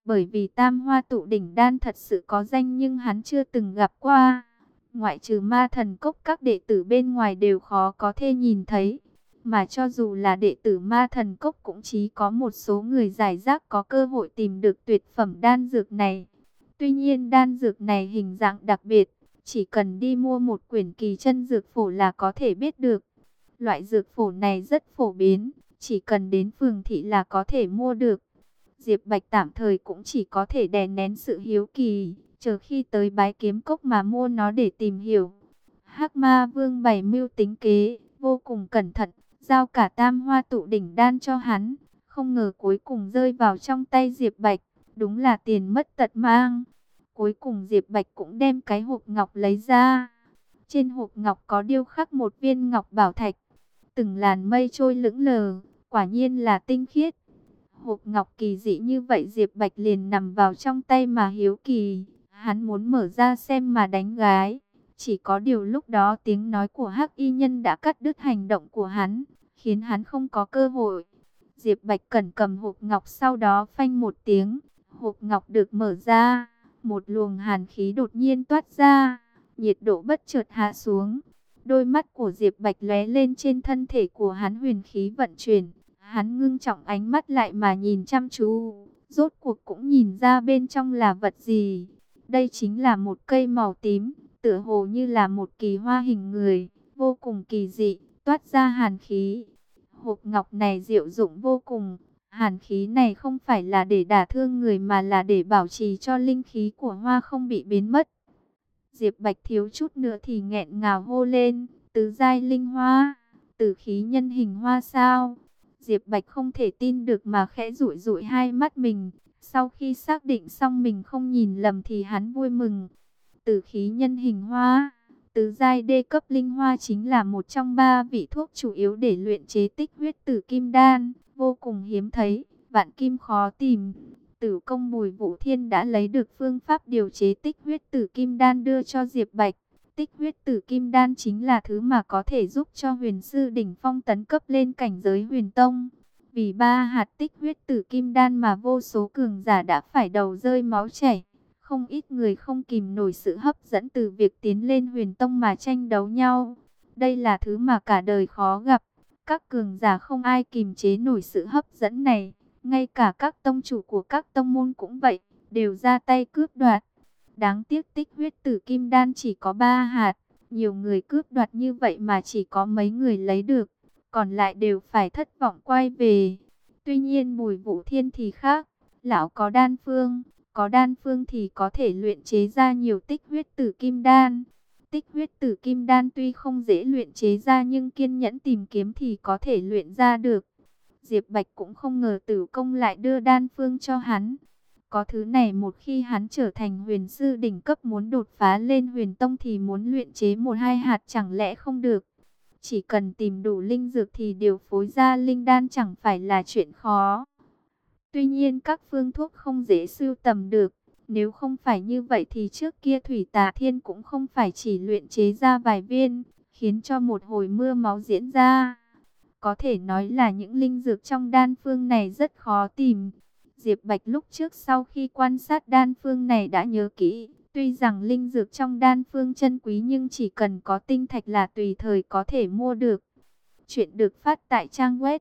Bởi vì Tam Hoa Tụ Đỉnh Đan thật sự có danh nhưng hắn chưa từng gặp qua. Ngoại trừ Ma Thần Cốc, các đệ tử bên ngoài đều khó có thể nhìn thấy. Mà cho dù là đệ tử Ma Thần Cốc cũng chỉ có một số người giải rác có cơ hội tìm được tuyệt phẩm đan dược này. Tuy nhiên đan dược này hình dạng đặc biệt, chỉ cần đi mua một quyển kỳ chân dược phổ là có thể biết được. Loại dược phổ này rất phổ biến, chỉ cần đến phường thị là có thể mua được. Diệp Bạch tạm thời cũng chỉ có thể đè nén sự hiếu kỳ, chờ khi tới Bái Kiếm Cốc mà mua nó để tìm hiểu. Hắc Ma Vương bày mưu tính kế, vô cùng cẩn thận, giao cả Tam Hoa Tụ Đỉnh Đan cho hắn, không ngờ cuối cùng rơi vào trong tay Diệp Bạch, đúng là tiền mất tật mang. Cuối cùng Diệp Bạch cũng đem cái hộp ngọc lấy ra. Trên hộp ngọc có điêu khắc một viên ngọc bảo thạch, từng làn mây trôi lững lờ, quả nhiên là tinh khiết. Hộp ngọc kỳ dị như vậy Diệp Bạch liền nằm vào trong tay mà hiếu kỳ, hắn muốn mở ra xem mà đánh gái. Chỉ có điều lúc đó tiếng nói của Hắc Y Nhân đã cắt đứt hành động của hắn, khiến hắn không có cơ hội. Diệp Bạch cẩn cầm hộp ngọc, sau đó phanh một tiếng, hộp ngọc được mở ra, một luồng hàn khí đột nhiên toát ra, nhiệt độ bất chợt hạ xuống. Đôi mắt của Diệp Bạch lóe lên, trên thân thể của hắn huyền khí vận chuyển. Hắn ngưng trọng ánh mắt lại mà nhìn chăm chú, rốt cuộc cũng nhìn ra bên trong là vật gì. Đây chính là một cây màu tím, tựa hồ như là một kỳ hoa hình người, vô cùng kỳ dị, toát ra hàn khí. Hộp ngọc này diệu dụng vô cùng, hàn khí này không phải là để đả thương người mà là để bảo trì cho linh khí của hoa không bị biến mất. Diệp Bạch thiếu chút nữa thì nghẹn ngào hô lên, tứ giai linh hoa, tử khí nhân hình hoa sao? Diệp Bạch không thể tin được mà khẽ dụi dụi hai mắt mình. Sau khi xác định xong mình không nhìn lầm thì hắn vui mừng. Tử khí nhân hình hoa, tứ giai đê cấp linh hoa chính là một trong 3 vị thuốc chủ yếu để luyện chế tích huyết tử kim đan, vô cùng hiếm thấy, vạn kim khó tìm. Tử công Bùi Vũ Thiên đã lấy được phương pháp điều chế tích huyết tử kim đan đưa cho Diệp Bạch. Tích huyết tử kim đan chính là thứ mà có thể giúp cho huyền sư đỉnh phong tấn cấp lên cảnh giới huyền tông. Vì 3 hạt tích huyết tử kim đan mà vô số cường giả đã phải đầu rơi máu chảy. Không ít người không kìm nổi sự hấp dẫn từ việc tiến lên huyền tông mà tranh đấu nhau. Đây là thứ mà cả đời khó gặp. Các cường giả không ai kìm chế nổi sự hấp dẫn này. Ngay cả các tông chủ của các tông môn cũng vậy, đều ra tay cướp đoạt. Đáng tiếc tích huyết tử kim đan chỉ có 3 hạt. Nhiều người cướp đoạt như vậy mà chỉ có mấy người lấy được. Còn lại đều phải thất vọng quay về. Tuy nhiên Bùi Vũ Thiên thì khác. Lão có đan phương. Có đan phương thì có thể luyện chế ra nhiều tích huyết tử kim đan. Tích huyết tử kim đan tuy không dễ luyện chế ra nhưng kiên nhẫn tìm kiếm thì có thể luyện ra được. Diệp Bạch cũng không ngờ Tử Công lại đưa đan phương cho hắn. Có thứ này một khi hắn trở thành huyền sư đỉnh cấp muốn đột phá lên huyền tông thì muốn luyện chế 1-2 hạt chẳng lẽ không được. Chỉ cần tìm đủ linh dược thì điều phối ra linh đan chẳng phải là chuyện khó. Tuy nhiên các phương thuốc không dễ sưu tầm được. Nếu không phải như vậy thì trước kia Thủy Tà Thiên cũng không phải chỉ luyện chế ra vài viên, khiến cho một hồi mưa máu diễn ra. Có thể nói là những linh dược trong đan phương này rất khó tìm. Diệp Bạch lúc trước sau khi quan sát đan phương này đã nhớ kỹ. Tuy rằng linh dược trong đan phương chân quý nhưng chỉ cần có tinh thạch là tùy thời có thể mua được. Chuyện được phát tại trang web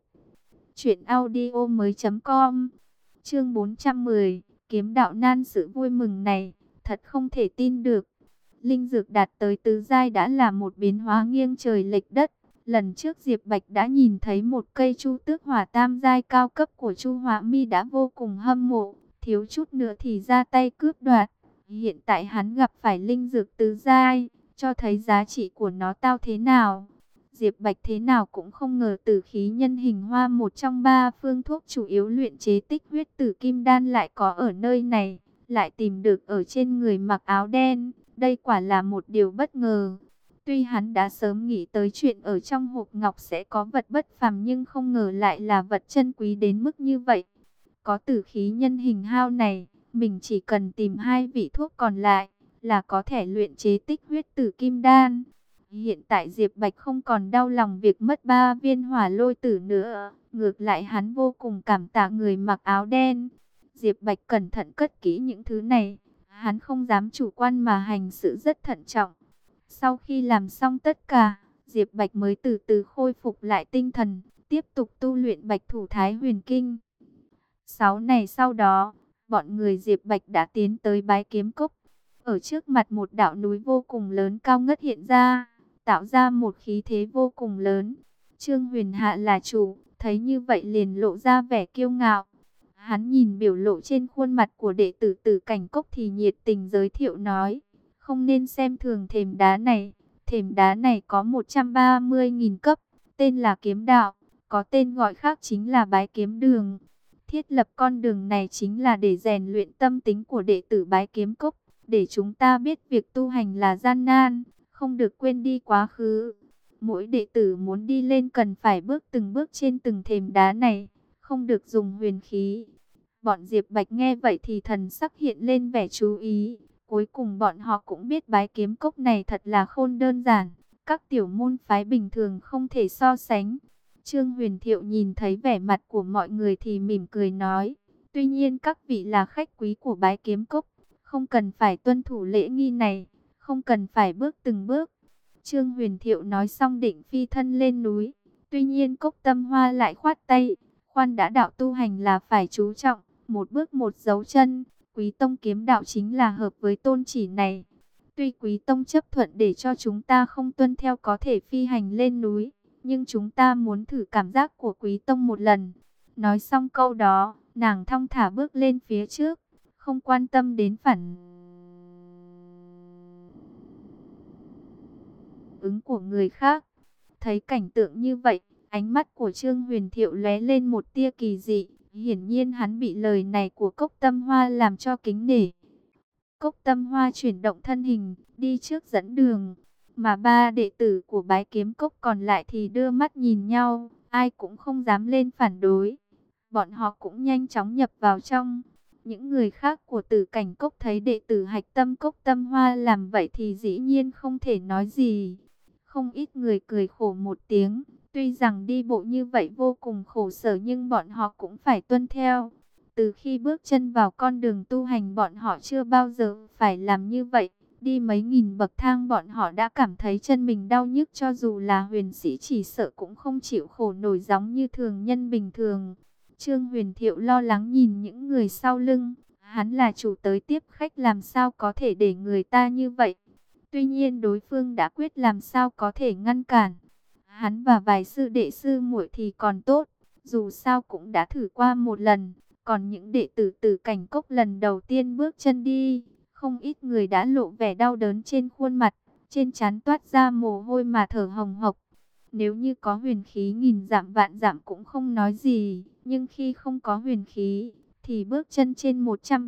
truyệnaudiomoi.com. Chương 410, kiếm đạo nan sự vui mừng này, thật không thể tin được. Linh dược đạt tới tứ giai đã là một biến hóa nghiêng trời lệch đất. Lần trước Diệp Bạch đã nhìn thấy một cây chu tước hỏa tam giai cao cấp của Chu Hỏa Mi đã vô cùng hâm mộ, thiếu chút nữa thì ra tay cướp đoạt. Hiện tại hắn gặp phải linh dược tứ giai, cho thấy giá trị của nó cao thế nào. Diệp Bạch thế nào cũng không ngờ tử khí nhân hình hoa, một trong 3 phương thuốc chủ yếu luyện chế tích huyết tử kim đan lại có ở nơi này, lại tìm được ở trên người mặc áo đen. Đây quả là một điều bất ngờ. Tuy hắn đã sớm nghĩ tới chuyện ở trong hộp ngọc sẽ có vật bất phàm nhưng không ngờ lại là vật chân quý đến mức như vậy. Có tử khí nhân hình hao này, mình chỉ cần tìm 2 vị thuốc còn lại là có thể luyện chế tích huyết tử kim đan. Hiện tại Diệp Bạch không còn đau lòng việc mất 3 viên hỏa lôi tử nữa, ngược lại hắn vô cùng cảm tạ người mặc áo đen. Diệp Bạch cẩn thận cất kỹ những thứ này, hắn không dám chủ quan mà hành sự rất thận trọng. Sau khi làm xong tất cả, Diệp Bạch mới từ từ khôi phục lại tinh thần, tiếp tục tu luyện Bạch Thủ Thái Huyền Kinh. 6 ngày sau đó, bọn người Diệp Bạch đã tiến tới Bái Kiếm Cốc. Ở trước mặt một đạo núi vô cùng lớn cao ngất hiện ra, tạo ra một khí thế vô cùng lớn. Trương Huyền Hạ là chủ, thấy như vậy liền lộ ra vẻ kiêu ngạo. Hắn nhìn biểu lộ trên khuôn mặt của đệ tử Tử Cảnh Cốc thì nhiệt tình giới thiệu nói, không nên xem thường thềm đá này. Thềm đá này có 130.000 cấp, tên là Kiếm Đạo, có tên gọi khác chính là Bái Kiếm Đường. Thiết lập con đường này chính là để rèn luyện tâm tính của đệ tử Bái Kiếm Cốc, để chúng ta biết việc tu hành là gian nan, không được quên đi quá khứ. Mỗi đệ tử muốn đi lên cần phải bước từng bước trên từng thềm đá này, không được dùng huyền khí. Bọn Diệp Bạch nghe vậy thì thần sắc hiện lên vẻ chú ý. Cuối cùng bọn họ cũng biết Bái Kiếm Cốc này thật là khôn đơn giản, các tiểu môn phái bình thường không thể so sánh. Trương Huyền Thiệu nhìn thấy vẻ mặt của mọi người thì mỉm cười nói, tuy nhiên các vị là khách quý của Bái Kiếm Cốc, không cần phải tuân thủ lễ nghi này, không cần phải bước từng bước. Trương Huyền Thiệu nói xong định phi thân lên núi, tuy nhiên Cốc Tâm Hoa lại khoát tay, khoan đã, đạo tu hành là phải chú trọng, một bước một dấu chân. Quý Tông kiếm đạo chính là hợp với tôn chỉ này. Tuy Quý Tông chấp thuận để cho chúng ta không tuân theo có thể phi hành lên núi, nhưng chúng ta muốn thử cảm giác của Quý Tông một lần. Nói xong câu đó, nàng thong thả bước lên phía trước, không quan tâm đến phản ứng của người khác. Thấy cảnh tượng như vậy, ánh mắt của Trương Huyền Thiệu lóe lên một tia kỳ dị. Hiển nhiên hắn bị lời này của Cốc Tâm Hoa làm cho kính nể. Cốc Tâm Hoa chuyển động thân hình, đi trước dẫn đường. Mà ba đệ tử của Bái Kiếm Cốc còn lại thì đưa mắt nhìn nhau, ai cũng không dám lên phản đối. Bọn họ cũng nhanh chóng nhập vào trong. Những người khác của Tử Cảnh Cốc thấy đệ tử hạch tâm Cốc Tâm Hoa làm vậy thì dĩ nhiên không thể nói gì. Không ít người cười khổ một tiếng. Tuy rằng đi bộ như vậy vô cùng khổ sở nhưng bọn họ cũng phải tuân theo. Từ khi bước chân vào con đường tu hành bọn họ chưa bao giờ phải làm như vậy. Đi mấy nghìn bậc thang bọn họ đã cảm thấy chân mình đau nhức, cho dù là huyền sĩ chỉ sợ cũng không chịu khổ nổi giống như thường nhân bình thường. Trương Huyền Thiệu lo lắng nhìn những người sau lưng. Hắn là chủ tới tiếp khách, làm sao có thể để người ta như vậy. Tuy nhiên đối phương đã quyết, làm sao có thể ngăn cản. Hắn và vài sư đệ sư muội thì còn tốt, dù sao cũng đã thử qua một lần. Còn những đệ tử Tử Cảnh Cốc lần đầu tiên bước chân đi, không ít người đã lộ vẻ đau đớn trên khuôn mặt, trên trán toát ra mồ hôi mà thở hồng hộc. Nếu như có huyền khí nghìn dặm vạn dặm cũng không nói gì, nhưng khi không có huyền khí, thì bước chân trên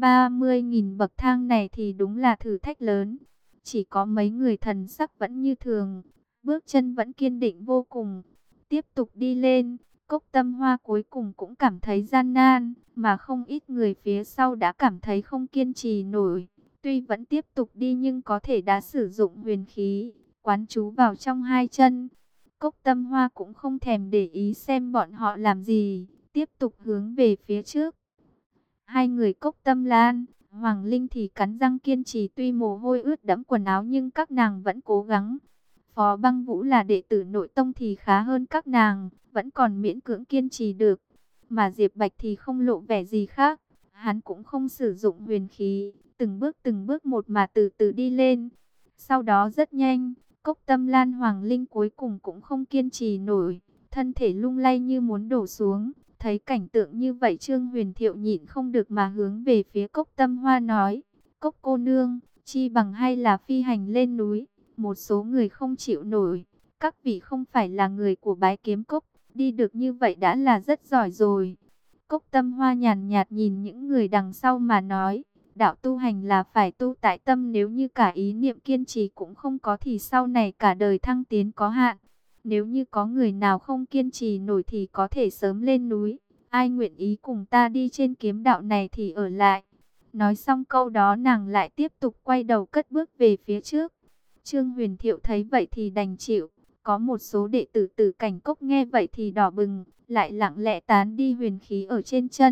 130.000 bậc thang này thì đúng là thử thách lớn. Chỉ có mấy người thần sắc vẫn như thường, bước chân vẫn kiên định vô cùng, tiếp tục đi lên. Cốc Tâm Hoa cuối cùng cũng cảm thấy gian nan, mà không ít người phía sau đã cảm thấy không kiên trì nổi. Tuy vẫn tiếp tục đi nhưng có thể đã sử dụng huyền khí, quán trú vào trong hai chân. Cốc Tâm Hoa cũng không thèm để ý xem bọn họ làm gì, tiếp tục hướng về phía trước. Hai người Cốc Tâm Lan, Hoàng Linh thì cắn răng kiên trì, tuy mồ hôi ướt đẫm quần áo nhưng các nàng vẫn cố gắng. Phó Băng Vũ là đệ tử nội tông thì khá hơn các nàng, vẫn còn miễn cưỡng kiên trì được. Mà Diệp Bạch thì không lộ vẻ gì khác, hắn cũng không sử dụng huyền khí, từng bước một mà từ từ đi lên. Sau đó rất nhanh, Cốc Tâm Lan Hoàng Linh cuối cùng cũng không kiên trì nổi, thân thể lung lay như muốn đổ xuống. Thấy cảnh tượng như vậy Trương Huyền Thiệu nhịn không được mà hướng về phía Cốc Tâm Hoa nói, Cốc cô nương, chi bằng hay là phi hành lên núi. Một số người không chịu nổi, các vị không phải là người của Bái Kiếm Cốc, đi được như vậy đã là rất giỏi rồi. Cốc Tâm Hoa nhàn nhạt nhìn những người đằng sau mà nói, đạo tu hành là phải tu tại tâm, nếu như cả ý niệm kiên trì cũng không có thì sau này cả đời thăng tiến có hạn. Nếu như có người nào không kiên trì nổi thì có thể sớm lên núi, ai nguyện ý cùng ta đi trên kiếm đạo này thì ở lại. Nói xong câu đó nàng lại tiếp tục quay đầu cất bước về phía trước. Trương Huyền Thiệu thấy vậy thì đành chịu. Có một số đệ tử Tử Cảnh Cốc nghe vậy thì đỏ bừng, lại lặng lẽ tán đi huyền khí ở trên chân,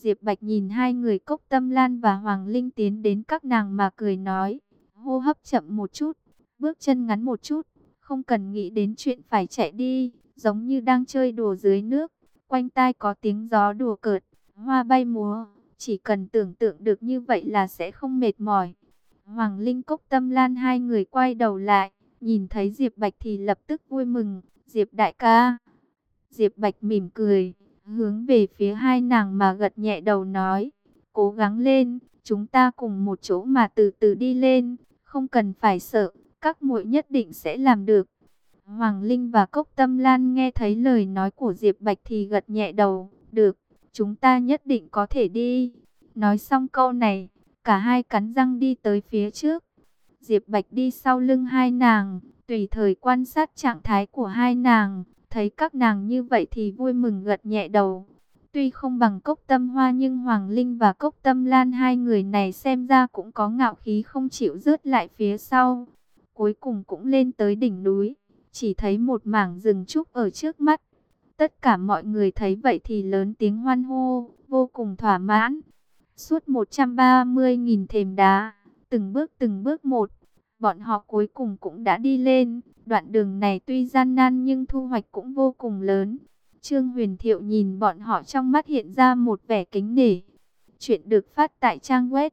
Diệp Bạch nhìn hai người Cốc Tâm Lan và Hoàng Linh tiến đến các nàng mà cười nói, hô hấp chậm một chút, bước chân ngắn một chút, không cần nghĩ đến chuyện phải chạy đi, giống như đang chơi đùa dưới nước, quanh tai có tiếng gió đùa cợt, hoa bay múa, chỉ cần tưởng tượng được như vậy là sẽ không mệt mỏi. Hoàng Linh Cốc Tâm Lan hai người quay đầu lại, nhìn thấy Diệp Bạch thì lập tức vui mừng, Diệp đại ca. Diệp Bạch mỉm cười, hướng về phía hai nàng mà gật nhẹ đầu nói, cố gắng lên, chúng ta cùng một chỗ mà từ từ đi lên, không cần phải sợ, các muội nhất định sẽ làm được. Hoàng Linh và Cốc Tâm Lan nghe thấy lời nói của Diệp Bạch thì gật nhẹ đầu, được, chúng ta nhất định có thể đi. Nói xong câu này, cả hai cắn răng đi tới phía trước. Diệp Bạch đi sau lưng hai nàng, tùy thời quan sát trạng thái của hai nàng, thấy các nàng như vậy thì vui mừng gật nhẹ đầu. Tuy không bằng Cốc Tâm Hoa nhưng Hoàng Linh và Cốc Tâm Lan hai người này xem ra cũng có ngạo khí không chịu rớt lại phía sau. Cuối cùng cũng lên tới đỉnh núi, chỉ thấy một mảng rừng trúc ở trước mắt. Tất cả mọi người thấy vậy thì lớn tiếng hoan hô, vô cùng thỏa mãn. Suốt 130.000 thềm đá, từng bước một, bọn họ cuối cùng cũng đã đi lên. Đoạn đường này tuy gian nan nhưng thu hoạch cũng vô cùng lớn. Trương Huyền Thiệu nhìn bọn họ trong mắt hiện ra một vẻ kính nể. Chuyện được phát tại trang web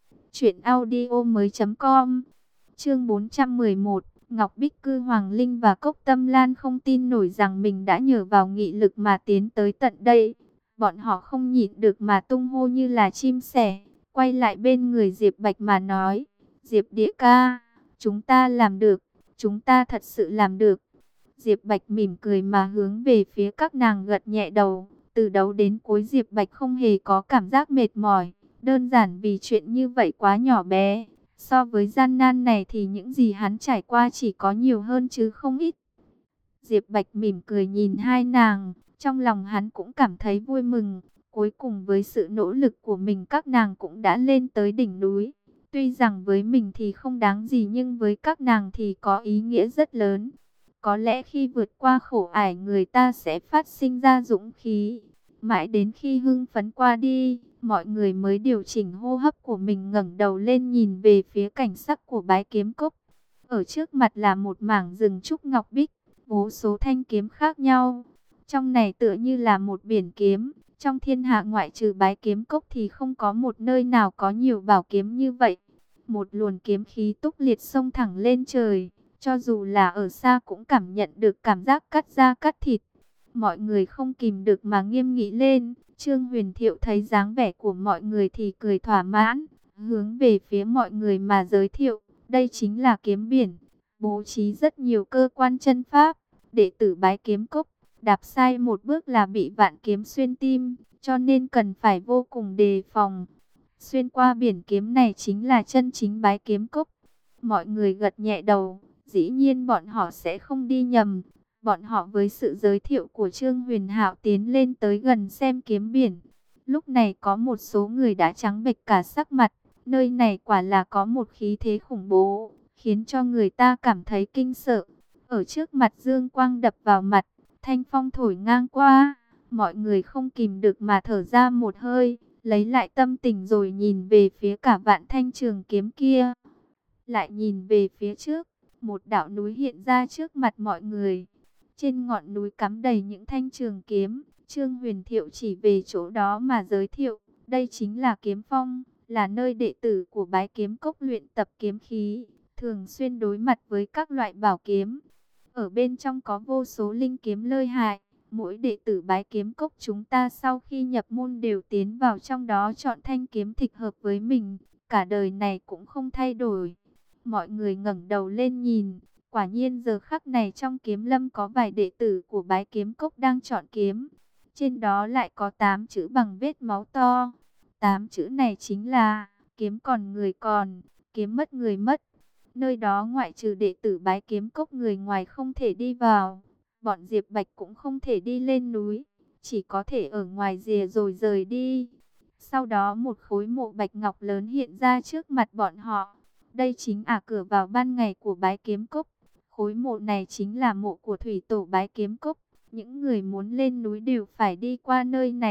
truyệnaudiomoi.com. Chương 411, Ngọc Bích Cư. Hoàng Linh và Cốc Tâm Lan không tin nổi rằng mình đã nhờ vào nghị lực mà tiến tới tận đây. Bọn họ không nhịn được mà tung hô như là chim sẻ, quay lại bên người Diệp Bạch mà nói, Diệp địa ca, chúng ta làm được, chúng ta thật sự làm được. Diệp Bạch mỉm cười mà hướng về phía các nàng gật nhẹ đầu. Từ đầu đến cuối Diệp Bạch không hề có cảm giác mệt mỏi, đơn giản vì chuyện như vậy quá nhỏ bé. So với gian nan này thì những gì hắn trải qua chỉ có nhiều hơn chứ không ít. Diệp Bạch mỉm cười nhìn hai nàng, trong lòng hắn cũng cảm thấy vui mừng. Cuối cùng với sự nỗ lực của mình các nàng cũng đã lên tới đỉnh núi. Tuy rằng với mình thì không đáng gì nhưng với các nàng thì có ý nghĩa rất lớn. Có lẽ khi vượt qua khổ ải người ta sẽ phát sinh ra dũng khí. Mãi đến khi hưng phấn qua đi, mọi người mới điều chỉnh hô hấp của mình, ngẩng đầu lên nhìn về phía cảnh sắc của Bái Kiếm Cốc. Ở trước mặt là một mảng rừng trúc ngọc bích, vô số thanh kiếm khác nhau. Trong này tựa như là một biển kiếm. Trong thiên hạ ngoại trừ Bái Kiếm Cốc thì không có một nơi nào có nhiều bảo kiếm như vậy. Một luồng kiếm khí túc liệt xông thẳng lên trời. Cho dù là ở xa cũng cảm nhận được cảm giác cắt da cắt thịt. Mọi người không kìm được mà nghiêm nghị lên. Trương Huyền Thiệu thấy dáng vẻ của mọi người thì cười thỏa mãn, hướng về phía mọi người mà giới thiệu. Đây chính là kiếm biển, bố trí rất nhiều cơ quan chân pháp. Đệ tử Bái Kiếm Cốc, đạp sai một bước là bị vạn kiếm xuyên tim, cho nên cần phải vô cùng đề phòng. Xuyên qua biển kiếm này chính là chân chính Bái Kiếm Cốc. Mọi người gật nhẹ đầu, dĩ nhiên bọn họ sẽ không đi nhầm. Bọn họ với sự giới thiệu của Trương Huyền Hạo tiến lên tới gần xem kiếm biển. Lúc này có một số người đã trắng bệch cả sắc mặt. Nơi này quả là có một khí thế khủng bố, khiến cho người ta cảm thấy kinh sợ. Ở trước mặt dương quang đập vào mặt, thanh phong thổi ngang qua, mọi người không kìm được mà thở ra một hơi, lấy lại tâm tình rồi nhìn về phía cả vạn thanh trường kiếm kia. Lại nhìn về phía trước, một đảo núi hiện ra trước mặt mọi người. Trên ngọn núi cắm đầy những thanh trường kiếm. Trương Huyền Thiệu chỉ về chỗ đó mà giới thiệu, đây chính là Kiếm Phong, là nơi đệ tử của Bái Kiếm Cốc luyện tập kiếm khí, thường xuyên đối mặt với các loại bảo kiếm. Ở bên trong có vô số linh kiếm lợi hại. Mỗi đệ tử Bái Kiếm Cốc chúng ta sau khi nhập môn đều tiến vào trong đó chọn thanh kiếm thích hợp với mình, cả đời này cũng không thay đổi. Mọi người ngẩng đầu lên nhìn, quả nhiên giờ khắc này trong kiếm lâm có vài đệ tử của Bái Kiếm Cốc đang chọn kiếm. Trên đó lại có 8 chữ bằng vết máu to. 8 chữ này chính là kiếm còn người còn, kiếm mất người mất. Nơi đó ngoại trừ đệ tử Bái Kiếm Cốc người ngoài không thể đi vào. Bọn Diệp Bạch cũng không thể đi lên núi, chỉ có thể ở ngoài rìa rồi rời đi. Sau đó một khối mộ bạch ngọc lớn hiện ra trước mặt bọn họ. Đây chính là cửa vào ban ngày của Bái Kiếm Cốc. Khối mộ này chính là mộ của thủy tổ Bái Kiếm Cốc. Những người muốn lên núi đều phải đi qua nơi này.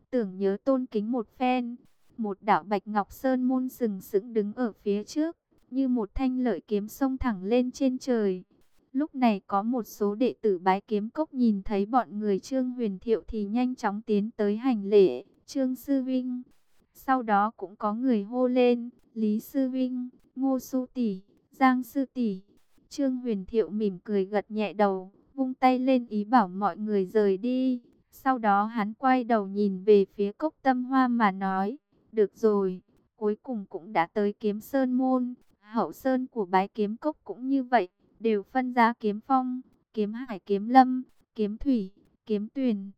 tưởng nhớ tôn kính một phen. Một đạo bạch ngọc sơn môn sừng sững đứng ở phía trước, như một thanh lợi kiếm xông thẳng lên trên trời. Lúc này có một số đệ tử Bái Kiếm Cốc nhìn thấy bọn người Trương Huyền Thiệu thì nhanh chóng tiến tới hành lễ, Trương Sư Vinh. Sau đó cũng có người hô lên, Lý Sư Vinh, Ngô Su Tỷ, Giang Sư Tỷ. Trương Huyền Thiệu mỉm cười gật nhẹ đầu, vung tay lên ý bảo mọi người rời đi. Sau đó hắn quay đầu nhìn về phía Cốc Tâm Hoa mà nói, được rồi, cuối cùng cũng đã tới Kiếm Sơn Môn. Hậu sơn của Bái Kiếm Cốc cũng như vậy, đều phân ra kiếm phong, kiếm hải, kiếm lâm, kiếm thủy, kiếm tuyền.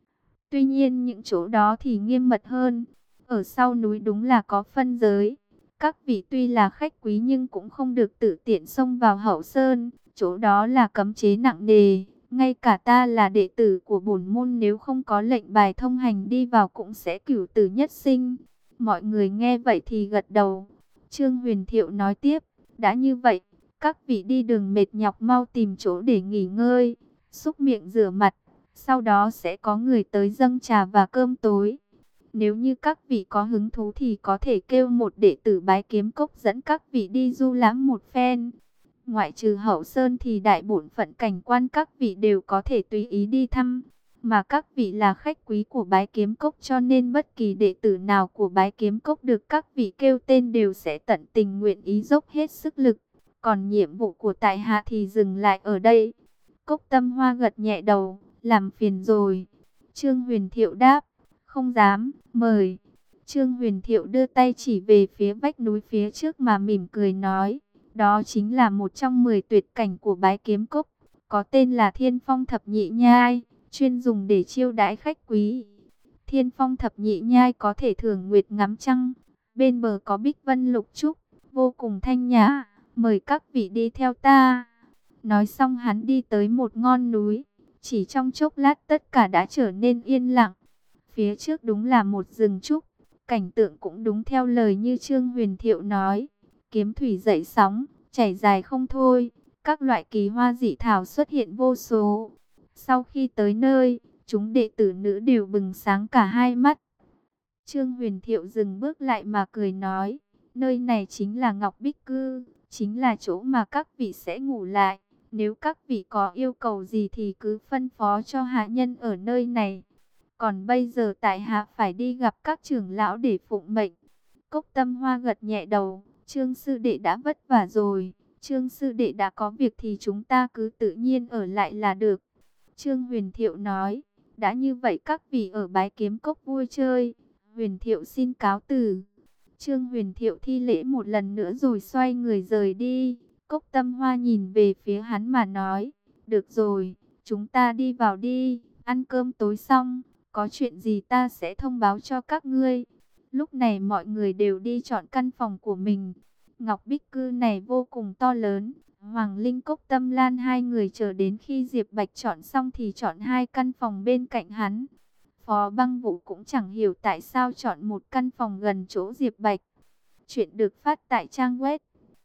Tuy nhiên những chỗ đó thì nghiêm mật hơn. Ở sau núi đúng là có phân giới. Các vị tuy là khách quý nhưng cũng không được tự tiện xông vào hậu sơn. Chỗ đó là cấm chế nặng nề. Ngay cả ta là đệ tử của bổn môn, nếu không có lệnh bài thông hành đi vào cũng sẽ cửu tử nhất sinh. Mọi người nghe vậy thì gật đầu. Trương Huyền Thiệu nói tiếp, đã như vậy, các vị đi đường mệt nhọc mau tìm chỗ để nghỉ ngơi, xúc miệng rửa mặt. Sau đó sẽ có người tới dâng trà và cơm tối. Nếu như các vị có hứng thú thì có thể kêu một đệ tử Bái Kiếm Cốc dẫn các vị đi du lãm một phen. Ngoại trừ hậu sơn thì đại bổn phận cảnh quan các vị đều có thể tùy ý đi thăm. Mà các vị là khách quý của Bái Kiếm Cốc cho nên bất kỳ đệ tử nào của Bái Kiếm Cốc được các vị kêu tên đều sẽ tận tình nguyện ý dốc hết sức lực. Còn nhiệm vụ của tại hạ thì dừng lại ở đây. Cốc Tâm Hoa gật nhẹ đầu, làm phiền rồi. Trương Huyền Thiệu đáp, không dám, mời. Trương Huyền Thiệu đưa tay chỉ về phía vách núi phía trước mà mỉm cười nói, đó chính là một trong 10 tuyệt cảnh của Bái Kiếm Cốc, có tên là Thiên Phong Thập Nhị Nhai, chuyên dùng để chiêu đãi khách quý. Thiên Phong Thập Nhị Nhai có thể thưởng nguyệt ngắm trăng, bên bờ có bích vân lục trúc, vô cùng thanh nhã, mời các vị đi theo ta. Nói xong hắn đi tới một ngọn núi, chỉ trong chốc lát tất cả đã trở nên yên lặng. Phía trước đúng là một rừng trúc, cảnh tượng cũng đúng theo lời như Trương Huyền Thiệu nói. Kiếm thủy dậy sóng, chảy dài không thôi, các loại kỳ hoa dị thảo xuất hiện vô số. Sau khi tới nơi, chúng đệ tử nữ đều bừng sáng cả hai mắt. Trương Huyền Thiệu dừng bước lại mà cười nói, nơi này chính là Ngọc Bích Cư, chính là chỗ mà các vị sẽ ngủ lại. Nếu các vị có yêu cầu gì thì cứ phân phó cho hạ nhân ở nơi này. Còn bây giờ tại hạ phải đi gặp các trưởng lão để phụng mệnh. Cốc Tâm Hoa gật nhẹ đầu, Trương sư đệ đã vất vả rồi. Trương sư đệ đã có việc thì chúng ta cứ tự nhiên ở lại là được. Trương Huyền Thiệu nói, đã như vậy các vị ở Bái Kiếm Cốc vui chơi. Huyền Thiệu xin cáo từ. Trương Huyền Thiệu thi lễ một lần nữa rồi xoay người rời đi. Cốc Tâm Hoa nhìn về phía hắn mà nói, được rồi, chúng ta đi vào đi, ăn cơm tối xong, có chuyện gì ta sẽ thông báo cho các ngươi. Lúc này mọi người đều đi chọn căn phòng của mình. Ngọc Bích Cư này vô cùng to lớn. Hoàng Linh Cốc Tâm Lan hai người chờ đến khi Diệp Bạch chọn xong thì chọn hai căn phòng bên cạnh hắn. Phó Băng Vũ cũng chẳng hiểu tại sao chọn một căn phòng gần chỗ Diệp Bạch. Chuyện được phát tại trang web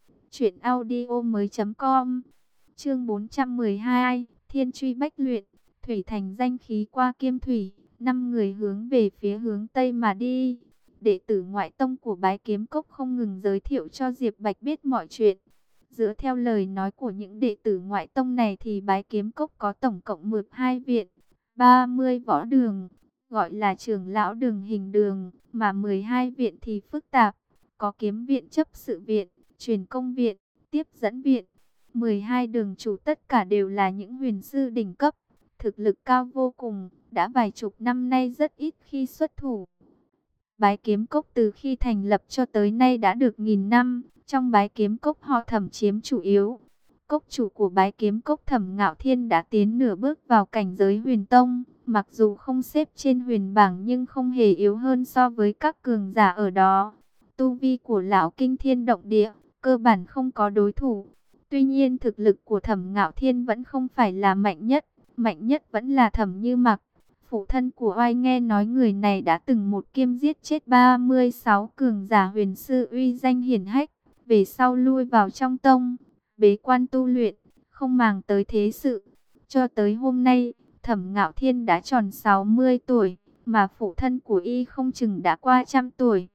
truyệnaudiomoi.com. Chương 412, Thiên Truy Bách Luyện, Thủy Thành danh khí qua Kiêm Thủy, 5 người hướng về phía hướng Tây mà đi. Đệ tử ngoại tông của Bái Kiếm Cốc không ngừng giới thiệu cho Diệp Bạch biết mọi chuyện. Dựa theo lời nói của những đệ tử ngoại tông này thì Bái Kiếm Cốc có tổng cộng 12 viện, 30 võ đường, gọi là trưởng lão đường, hình đường, mà 12 viện thì phức tạp, có kiếm viện, chấp sự viện, truyền công viện, tiếp dẫn viện. 12 đường chủ tất cả đều là những huyền sư đỉnh cấp, thực lực cao vô cùng, đã vài chục năm nay rất ít khi xuất thủ. Bái Kiếm Cốc từ khi thành lập cho tới nay đã được nghìn năm, trong Bái Kiếm Cốc họ Thẩm chiếm chủ yếu. Cốc chủ của Bái Kiếm Cốc Thẩm Ngạo Thiên đã tiến nửa bước vào cảnh giới huyền tông, mặc dù không xếp trên huyền bảng nhưng không hề yếu hơn so với các cường giả ở đó. Tu vi của lão kinh thiên động địa, cơ bản không có đối thủ. Tuy nhiên thực lực của Thẩm Ngạo Thiên vẫn không phải là mạnh nhất vẫn là Thẩm Như Mặc. Phụ thân của Oai nghe nói người này đã từng một kiếm giết chết 36 cường giả huyền sư uy danh hiển hách, về sau lui vào trong tông, bế quan tu luyện, không màng tới thế sự. Cho tới hôm nay, Thẩm Ngạo Thiên đã tròn 60 tuổi, mà phụ thân của y không chừng đã qua trăm tuổi.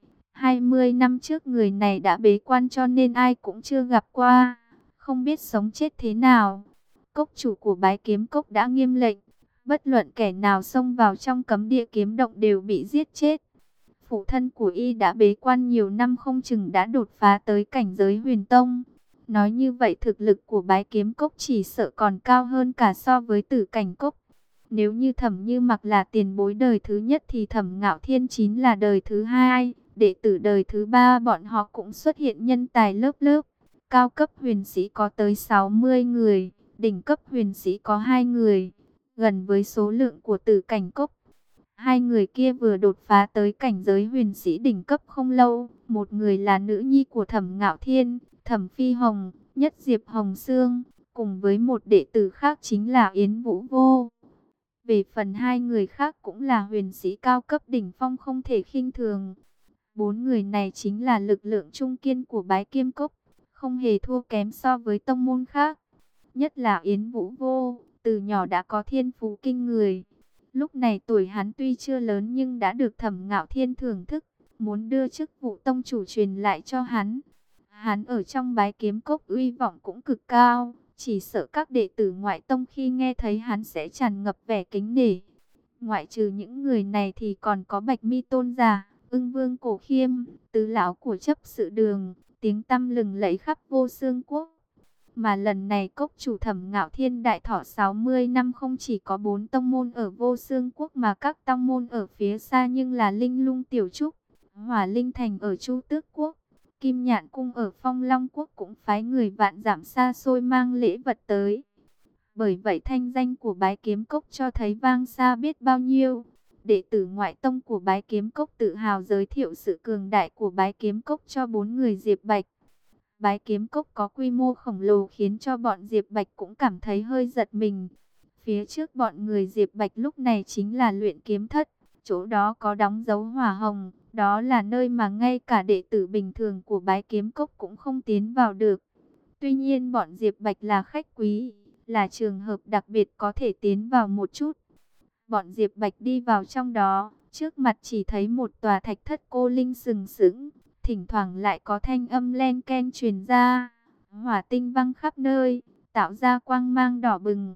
20 năm trước người này đã bế quan cho nên ai cũng chưa gặp qua, không biết sống chết thế nào. Cốc chủ của Bái Kiếm Cốc đã nghiêm lệnh, bất luận kẻ nào xông vào trong cấm địa kiếm động đều bị giết chết. Phụ thân của y đã bế quan nhiều năm không chừng đã đột phá tới cảnh giới huyền tông. Nói như vậy thực lực của Bái Kiếm Cốc chỉ sợ còn cao hơn cả so với Tử Cảnh Cốc. Nếu như Thẩm Như Mặc là tiền bối đời thứ nhất thì Thẩm Ngạo Thiên chính là đời thứ hai. Đệ tử đời thứ ba bọn họ cũng xuất hiện nhân tài lớp lớp. Cao cấp huyền sĩ có tới 60 người, đỉnh cấp huyền sĩ có 2 người, gần với số lượng của Tử Cảnh Cốc. Hai người kia vừa đột phá tới cảnh giới huyền sĩ đỉnh cấp không lâu. Một người là nữ nhi của Thẩm Ngạo Thiên, Thẩm Phi Hồng, Nhất Diệp Hồng Sương, cùng với một đệ tử khác chính là Yến Vũ Vô. Về phần hai người khác cũng là huyền sĩ cao cấp đỉnh phong không thể khinh thường. Bốn người này chính là lực lượng trung kiên của Bái Kiếm Cốc, không hề thua kém so với tông môn khác. Nhất là Yến Vũ Vô, từ nhỏ đã có thiên phú kinh người. Lúc này tuổi hắn tuy chưa lớn nhưng đã được Thẩm Ngạo Thiên thưởng thức, muốn đưa chức vụ tông chủ truyền lại cho hắn. Hắn ở trong Bái Kiếm Cốc uy vọng cũng cực cao, chỉ sợ các đệ tử ngoại tông khi nghe thấy hắn sẽ tràn ngập vẻ kính nể. Ngoại trừ những người này thì còn có Bạch Mi Tôn giả, Ưng Vương Cổ Khiêm, tứ lão của chấp sự đường, tiếng tăm lừng lẫy khắp Vô Xương Quốc. Mà lần này cốc chủ Thẩm Ngạo Thiên đại thọ 60 năm không chỉ có 4 tông môn ở Vô Xương Quốc mà các tông môn ở phía xa nhưng là Linh Lung Tiểu Trúc, Hỏa Linh Thành ở Chu Tước Quốc, Kim Nhạn Cung ở Phong Long Quốc cũng phái người vạn dặm xa xôi mang lễ vật tới. Bởi vậy thanh danh của Bái Kiếm Cốc cho thấy vang xa biết bao nhiêu. Đệ tử ngoại tông của Bái Kiếm Cốc tự hào giới thiệu sự cường đại của Bái Kiếm Cốc cho 4 người Diệp Bạch. Bái Kiếm Cốc có quy mô khổng lồ khiến cho bọn Diệp Bạch cũng cảm thấy hơi giật mình. Phía trước bọn người Diệp Bạch lúc này chính là luyện kiếm thất, chỗ đó có đóng dấu hỏa hồng, đó là nơi mà ngay cả đệ tử bình thường của Bái Kiếm Cốc cũng không tiến vào được. Tuy nhiên bọn Diệp Bạch là khách quý, là trường hợp đặc biệt có thể tiến vào một chút. Bọn Diệp Bạch đi vào trong đó, trước mặt chỉ thấy một tòa thạch thất cô linh sừng sững, thỉnh thoảng lại có thanh âm len ken truyền ra, hỏa tinh văng khắp nơi, tạo ra quang mang đỏ bừng.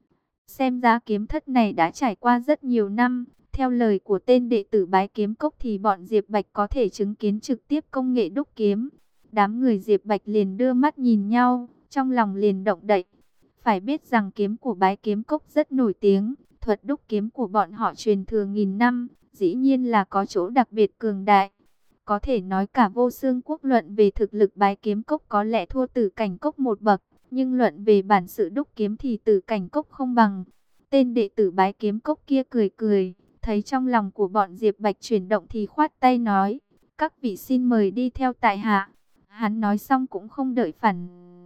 Xem ra kiếm thất này đã trải qua rất nhiều năm. Theo lời của tên đệ tử Bái Kiếm Cốc thì bọn Diệp Bạch có thể chứng kiến trực tiếp công nghệ đúc kiếm. Đám người Diệp Bạch liền đưa mắt nhìn nhau, trong lòng liền động đậy. Phải biết rằng kiếm của Bái Kiếm Cốc rất nổi tiếng, thuật đúc kiếm của bọn họ truyền thừa nghìn năm, dĩ nhiên là có chỗ đặc biệt cường đại. Có thể nói cả Vô Xương Quốc luận về thực lực Bái Kiếm Cốc có lẽ thua Tử Cảnh Cốc một bậc, nhưng luận về bản sự đúc kiếm thì Tử Cảnh Cốc không bằng. Tên đệ tử Bái Kiếm Cốc kia cười cười, thấy trong lòng của bọn Diệp Bạch chuyển động thì khoát tay nói, các vị xin mời đi theo tại hạ. Hắn nói xong cũng không đợi phản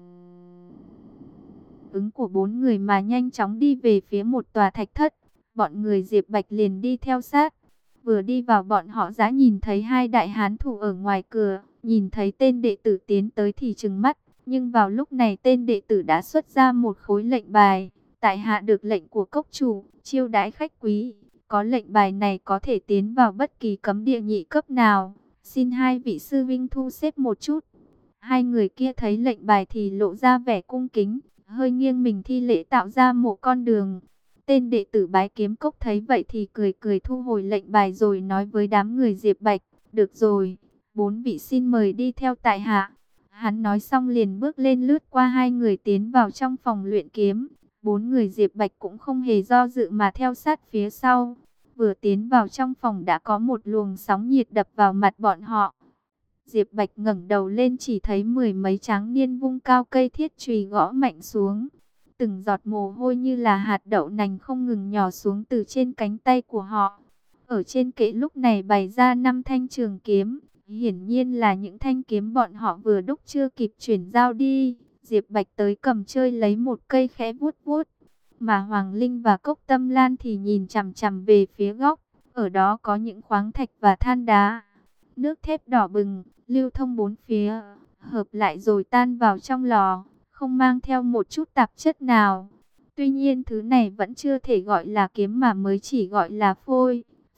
ứng của 4 người mà nhanh chóng đi về phía một tòa thạch thất. Bọn người Diệp Bạch liền đi theo sát. Vừa đi vào bọn họ đã nhìn thấy hai đại hán thủ ở ngoài cửa, nhìn thấy tên đệ tử tiến tới thì trừng mắt. Nhưng vào lúc này tên đệ tử đã xuất ra một khối lệnh bài. Tại hạ được lệnh của cốc chủ, chiêu đãi khách quý. Có lệnh bài này có thể tiến vào bất kỳ cấm địa nhị cấp nào. Xin hai vị sư vinh thu xếp một chút. Hai người kia thấy lệnh bài thì lộ ra vẻ cung kính, hơi nghiêng mình thi lễ tạo ra một con đường. Tên đệ tử Bái Kiếm Cốc thấy vậy thì cười cười thu hồi lệnh bài rồi nói với đám người Diệp Bạch, được rồi, 4 vị xin mời đi theo tại hạ. Hắn nói xong liền bước lên lướt qua hai người tiến vào trong phòng luyện kiếm. 4 người Diệp Bạch cũng không hề do dự mà theo sát phía sau. Vừa tiến vào trong phòng đã có một luồng sóng nhiệt đập vào mặt bọn họ. Diệp Bạch ngẩng đầu lên chỉ thấy 10 mấy tráng niên vung cao cây thiết chùy gõ mạnh xuống. Từng giọt mồ hôi như là hạt đậu nành không ngừng nhỏ xuống từ trên cánh tay của họ. Ở trên kệ lúc này bày ra 5 thanh trường kiếm. Hiển nhiên là những thanh kiếm bọn họ vừa đúc chưa kịp chuyển giao đi. Diệp Bạch tới cầm chơi lấy một cây khẽ vuốt vuốt. Mà Hoàng Linh và Cốc Tâm Lan thì nhìn chằm chằm về phía góc. Ở đó có những khoáng thạch và than đá. Nước thép đỏ bừng, lưu thông bốn phía, hợp lại rồi tan vào trong lò, không mang theo một chút tạp chất nào. Tuy nhiên thứ này vẫn chưa thể gọi là kiếm mà mới chỉ gọi là phôi.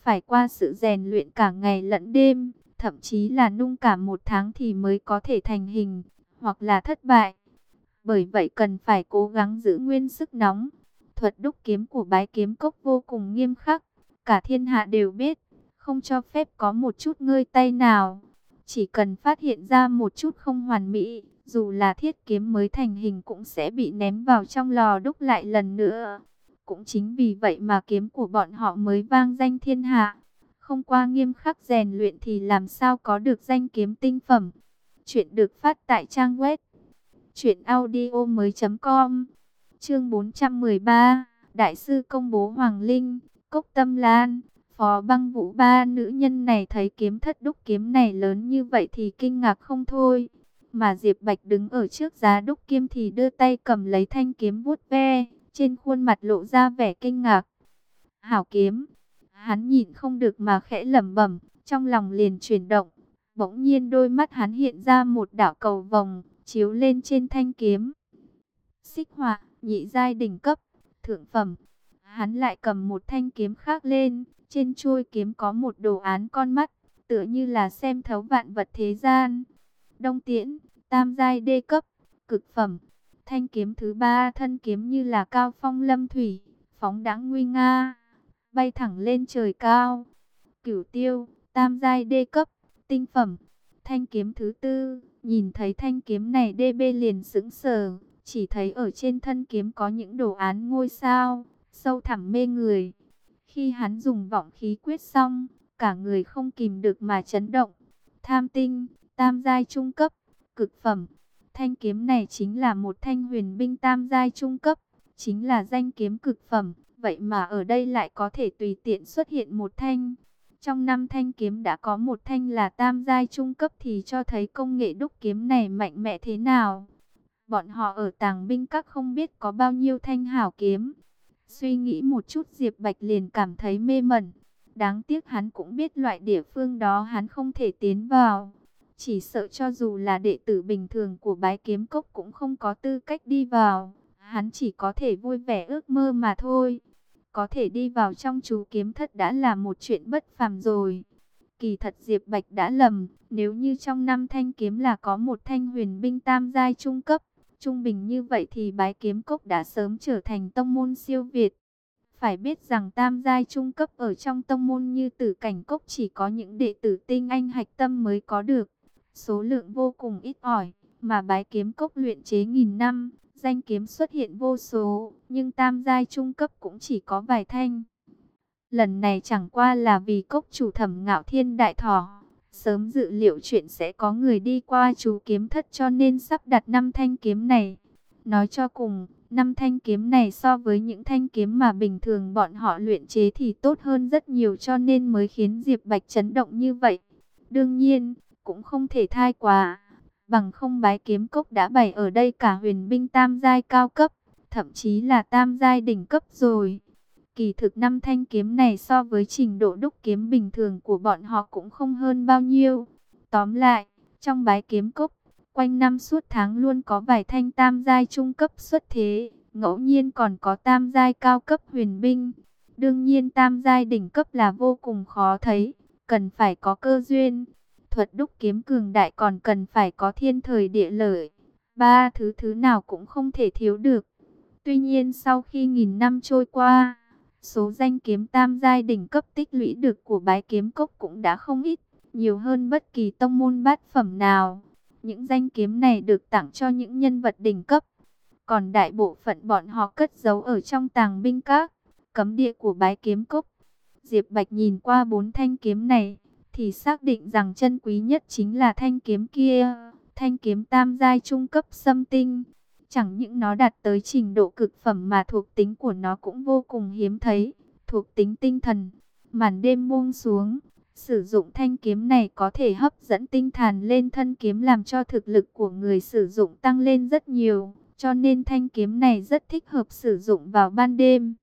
phải qua sự rèn luyện cả ngày lẫn đêm, thậm chí là nung cả 1 tháng thì mới có thể thành hình, hoặc là thất bại. Bởi vậy cần phải cố gắng giữ nguyên sức nóng. Thuật đúc kiếm của Bái Kiếm Cốc vô cùng nghiêm khắc, cả thiên hạ đều biết, không cho phép có một chút ngơi tay nào. Chỉ cần phát hiện ra một chút không hoàn mỹ, dù là thiết kiếm mới thành hình cũng sẽ bị ném vào trong lò đúc lại lần nữa. Cũng chính vì vậy mà kiếm của bọn họ mới vang danh thiên hạ. Không qua nghiêm khắc rèn luyện thì làm sao có được danh kiếm tinh phẩm. Chuyện được phát tại trang web truyệnaudiomoi.com. Chương 413, Đại sư công bố Hoàng Linh, Cốc Tâm Lan, Phó Băng Vũ, ba nữ nhân này thấy kiếm thất đúc kiếm này lớn như vậy thì kinh ngạc không thôi. Mà Diệp Bạch đứng ở trước giá đúc kiếm thì đưa tay cầm lấy thanh kiếm vuốt ve, trên khuôn mặt lộ ra vẻ kinh ngạc. Hảo kiếm, hắn nhịn không được mà khẽ lẩm bẩm, trong lòng liền chuyển động. Bỗng nhiên đôi mắt hắn hiện ra một đạo cầu vồng, chiếu lên trên thanh kiếm. Xích hỏa, nhị giai đỉnh cấp, thượng phẩm. Hắn lại cầm một thanh kiếm khác lên, trên chuôi kiếm có một đồ án con mắt, tựa như là xem thấu vạn vật thế gian. Đông Tiễn, tam giai đê cấp, cực phẩm. Thanh kiếm thứ ba thân kiếm như là cao phong lâm thủy, phóng đãng nguy nga, bay thẳng lên trời cao. Cửu Tiêu, tam giai đê cấp, tinh phẩm. Thanh kiếm thứ tư, nhìn thấy thanh kiếm này DB liền sững sờ, chỉ thấy ở trên thân kiếm có những đồ án ngôi sao, sâu thẳm mê người. Khi hắn dùng vọng khí quyết xong, cả người không kìm được mà chấn động. Tham tinh, tam giai trung cấp, cực phẩm. Thanh kiếm này chính là một thanh huyền binh tam giai trung cấp, chính là danh kiếm cực phẩm. Vậy mà ở đây lại có thể tùy tiện xuất hiện một thanh. Trong 5 thanh kiếm đã có một thanh là tam giai trung cấp thì cho thấy công nghệ đúc kiếm này mạnh mẽ thế nào. Bọn họ ở Tàng Binh Các không biết có bao nhiêu thanh hảo kiếm. Suy nghĩ một chút Diệp Bạch liền cảm thấy mê mẩn. Đáng tiếc hắn cũng biết loại địa phương đó hắn không thể tiến vào. Chỉ sợ cho dù là đệ tử bình thường của Bái Kiếm Cốc cũng không có tư cách đi vào. Hắn chỉ có thể vui vẻ ước mơ mà thôi. Có thể đi vào trong chú kiếm thất đã là một chuyện bất phàm rồi. Kỳ thật Diệp Bạch đã lầm, nếu như trong 5 thanh kiếm là có một thanh huyền binh tam giai trung cấp, trung bình như vậy thì Bái Kiếm Cốc đã sớm trở thành tông môn siêu việt. Phải biết rằng tam giai trung cấp ở trong tông môn như Tử Cảnh Cốc chỉ có những đệ tử tinh anh hạch tâm mới có được. Số lượng vô cùng ít ỏi, mà Bái Kiếm Cốc luyện chế nghìn năm, danh kiếm xuất hiện vô số, nhưng tam giai trung cấp cũng chỉ có vài thanh. Lần này chẳng qua là vì cốc chủ Thẩm Ngạo Thiên đại thọ, sớm dự liệu chuyện sẽ có người đi qua chú kiếm thất cho nên sắp đặt 5 thanh kiếm này. Nói cho cùng, 5 thanh kiếm này so với những thanh kiếm mà bình thường bọn họ luyện chế thì tốt hơn rất nhiều cho nên mới khiến Diệp Bạch chấn động như vậy. Đương nhiên, cũng không thể thái quá, bằng không Bái Kiếm Cốc đã bày ở đây cả huyền binh tam giai cao cấp, thậm chí là tam giai đỉnh cấp rồi. Kỳ thực 5 thanh kiếm này so với trình độ đúc kiếm bình thường của bọn họ cũng không hơn bao nhiêu. Tóm lại, trong Bái Kiếm Cốc, quanh năm suốt tháng luôn có vài thanh tam giai trung cấp xuất thế, ngẫu nhiên còn có tam giai cao cấp huyền binh. Đương nhiên tam giai đỉnh cấp là vô cùng khó thấy, cần phải có cơ duyên. Thuật đúc kiếm cường đại còn cần phải có thiên thời địa lợi. Ba thứ nào cũng không thể thiếu được. Tuy nhiên sau khi nghìn năm trôi qua, số danh kiếm tam giai đỉnh cấp tích lũy được của Bái Kiếm Cốc cũng đã không ít, nhiều hơn bất kỳ tông môn bát phẩm nào. Những danh kiếm này được tặng cho những nhân vật đỉnh cấp, còn đại bộ phận bọn họ cất giấu ở trong Tàng Binh Các, cấm địa của Bái Kiếm Cốc. Diệp Bạch nhìn qua 4 thanh kiếm này, thì xác định rằng chân quý nhất chính là thanh kiếm kia, thanh kiếm tam giai trung cấp xâm tinh. Chẳng những nó đạt tới trình độ cực phẩm mà thuộc tính của nó cũng vô cùng hiếm thấy, thuộc tính tinh thần. Màn đêm buông xuống, sử dụng thanh kiếm này có thể hấp dẫn tinh thần lên thân kiếm làm cho thực lực của người sử dụng tăng lên rất nhiều, cho nên thanh kiếm này rất thích hợp sử dụng vào ban đêm.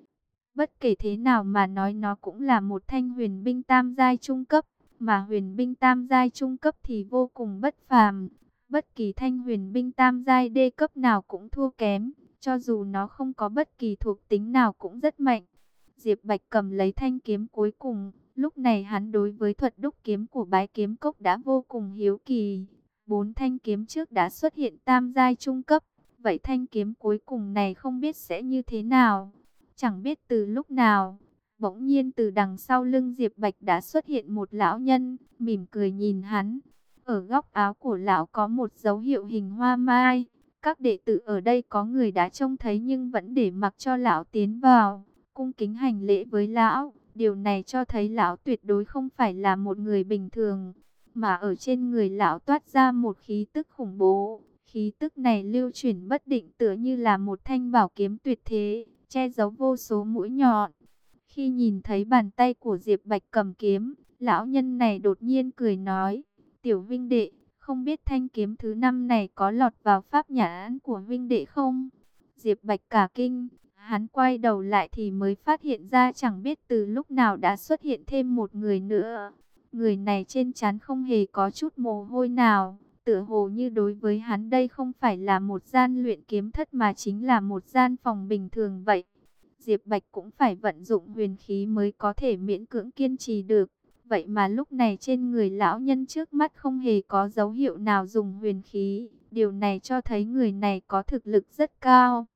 Bất kể thế nào mà nói nó cũng là một thanh huyền binh tam giai trung cấp, mà huyền binh tam giai trung cấp thì vô cùng bất phàm. Bất kỳ thanh huyền binh tam giai đê cấp nào cũng thua kém, cho dù nó không có bất kỳ thuộc tính nào cũng rất mạnh. Diệp Bạch cầm lấy thanh kiếm cuối cùng. Lúc này hắn đối với thuật đúc kiếm của Bái Kiếm Cốc đã vô cùng hiếu kỳ. 4 thanh kiếm trước đã xuất hiện tam giai trung cấp. Vậy thanh kiếm cuối cùng này không biết sẽ như thế nào. Chẳng biết từ lúc nào, bỗng nhiên từ đằng sau lưng Diệp Bạch đã xuất hiện một lão nhân, mỉm cười nhìn hắn. Ở góc áo của lão có một dấu hiệu hình hoa mai. Các đệ tử ở đây có người đã trông thấy nhưng vẫn để mặc cho lão tiến vào, cung kính hành lễ với lão. Điều này cho thấy lão tuyệt đối không phải là một người bình thường, mà ở trên người lão toát ra một khí tức khủng bố. Khí tức này lưu chuyển bất định tựa như là một thanh bảo kiếm tuyệt thế, che giấu vô số mũi nhọn. Khi nhìn thấy bàn tay của Diệp Bạch cầm kiếm, lão nhân này đột nhiên cười nói, Tiểu Vinh Đệ, không biết thanh kiếm thứ 5 này có lọt vào pháp nhãn của Vinh Đệ không? Diệp Bạch cả kinh, hắn quay đầu lại thì mới phát hiện ra chẳng biết từ lúc nào đã xuất hiện thêm một người nữa. Người này trên trán không hề có chút mồ hôi nào, tựa hồ như đối với hắn đây không phải là một gian luyện kiếm thất mà chính là một gian phòng bình thường vậy. Diệp Bạch cũng phải vận dụng huyền khí mới có thể miễn cưỡng kiên trì được. Vậy mà lúc này trên người lão nhân trước mắt không hề có dấu hiệu nào dùng huyền khí. Điều này cho thấy người này có thực lực rất cao.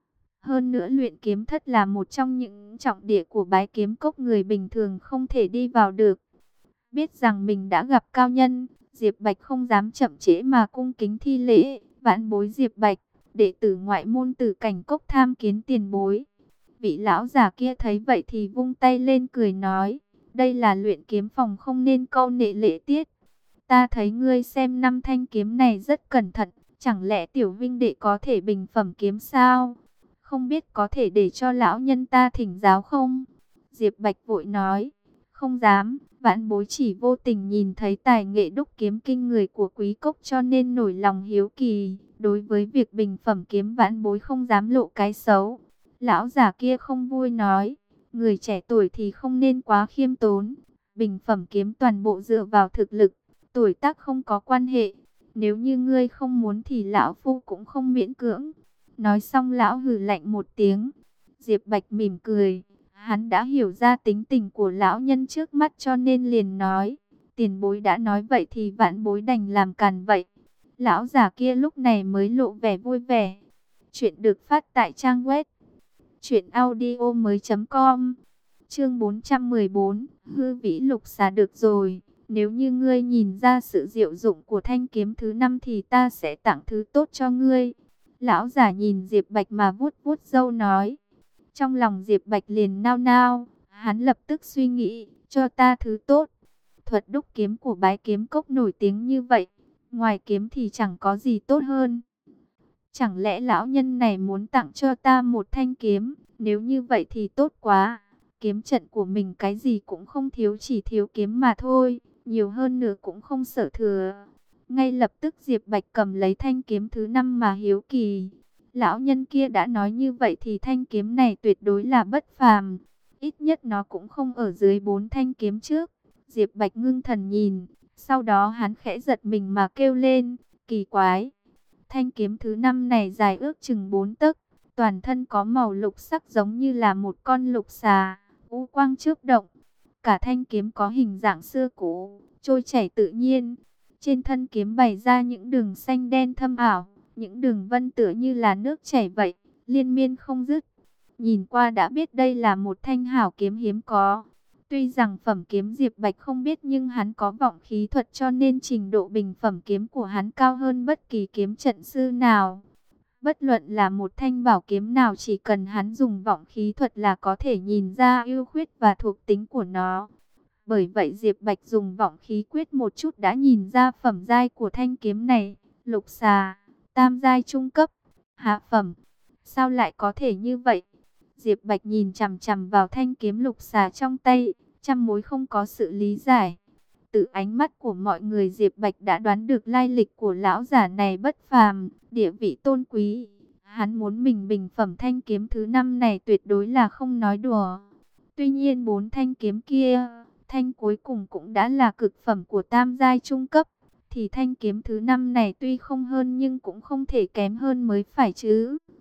Hơn nữa luyện kiếm thất là một trong những trọng địa của Bái Kiếm Cốc người bình thường không thể đi vào được. Biết rằng mình đã gặp cao nhân, Diệp Bạch không dám chậm trễ mà cung kính thi lễ. Vãn bối Diệp Bạch, đệ tử ngoại môn Tử Cảnh Cốc tham kiến tiền bối. Vị lão già kia thấy vậy thì vung tay lên cười nói, đây là luyện kiếm phòng không nên câu nệ lễ tiết. Ta thấy ngươi xem 5 thanh kiếm này rất cẩn thận, chẳng lẽ Tiểu Vinh Đệ có thể bình phẩm kiếm sao? Không biết có thể để cho lão nhân ta thỉnh giáo không? Diệp Bạch vội nói, không dám, vãn bối chỉ vô tình nhìn thấy tài nghệ đúc kiếm kinh người của Quý Cốc cho nên nổi lòng hiếu kỳ. Đối với việc bình phẩm kiếm vãn bối không dám lộ cái xấu. Lão già kia không vui nói, người trẻ tuổi thì không nên quá khiêm tốn. Bình phẩm kiếm toàn bộ dựa vào thực lực, tuổi tác không có quan hệ. Nếu như ngươi không muốn thì lão phu cũng không miễn cưỡng. Nói xong lão hừ lạnh một tiếng. Diệp Bạch mỉm cười. Hắn đã hiểu ra tính tình của lão nhân trước mắt cho nên liền nói. Tiền bối đã nói vậy thì vãn bối đành làm càn vậy. Lão già kia lúc này mới lộ vẻ vui vẻ. Chuyện được phát tại trang web truyệnaudiomoi.com. Chương 414, hư vĩ lục xà được rồi. Nếu như ngươi nhìn ra sự diệu dụng của thanh kiếm thứ 5 thì ta sẽ tặng thứ tốt cho ngươi. Lão giả nhìn Diệp Bạch mà vuốt vuốt râu nói. Trong lòng Diệp Bạch liền nao nao, hắn lập tức suy nghĩ, cho ta thứ tốt. Thuật đúc kiếm của Bái Kiếm Cốc nổi tiếng như vậy, ngoài kiếm thì chẳng có gì tốt hơn. Chẳng lẽ lão nhân này muốn tặng cho ta một thanh kiếm? Nếu như vậy thì tốt quá. Kiếm trận của mình cái gì cũng không thiếu, chỉ thiếu kiếm mà thôi. Nhiều hơn nữa cũng không sở thừa. Ngay lập tức Diệp Bạch cầm lấy thanh kiếm thứ 5 mà hiếu kỳ. Lão nhân kia đã nói như vậy thì thanh kiếm này tuyệt đối là bất phàm. Ít nhất nó cũng không ở dưới 4 thanh kiếm trước. Diệp Bạch ngưng thần nhìn. Sau đó hắn khẽ giật mình mà kêu lên. Kỳ quái! Thanh kiếm thứ 5 này dài ước chừng 4 tấc, toàn thân có màu lục sắc giống như là một con lục xà, u quang chớp động. Cả thanh kiếm có hình dạng xưa cũ, trôi chảy tự nhiên. Trên thân kiếm bày ra những đường xanh đen thâm ảo, những đường vân tựa như là nước chảy vậy, liên miên không dứt. Nhìn qua đã biết đây là một thanh hảo kiếm hiếm có. Tuy rằng phẩm kiếm Diệp Bạch không biết nhưng hắn có vọng khí thuật cho nên trình độ bình phẩm kiếm của hắn cao hơn bất kỳ kiếm trận sư nào. Bất luận là một thanh bảo kiếm nào chỉ cần hắn dùng vọng khí thuật là có thể nhìn ra ưu khuyết và thuộc tính của nó. Bởi vậy Diệp Bạch dùng vọng khí quyết một chút đã nhìn ra phẩm giai của thanh kiếm này. Lục xà, tam giai trung cấp, hạ phẩm. Sao lại có thể như vậy? Diệp Bạch nhìn chằm chằm vào thanh kiếm lục xà trong tay, trăm mối không có sự lý giải. Từ ánh mắt của mọi người Diệp Bạch đã đoán được lai lịch của lão giả này bất phàm, địa vị tôn quý. Hắn muốn mình bình phẩm thanh kiếm thứ 5 này tuyệt đối là không nói đùa. Tuy nhiên 4 thanh kiếm kia, thanh cuối cùng cũng đã là cực phẩm của tam giai trung cấp. Thì thanh kiếm thứ 5 này tuy không hơn nhưng cũng không thể kém hơn mới phải chứ.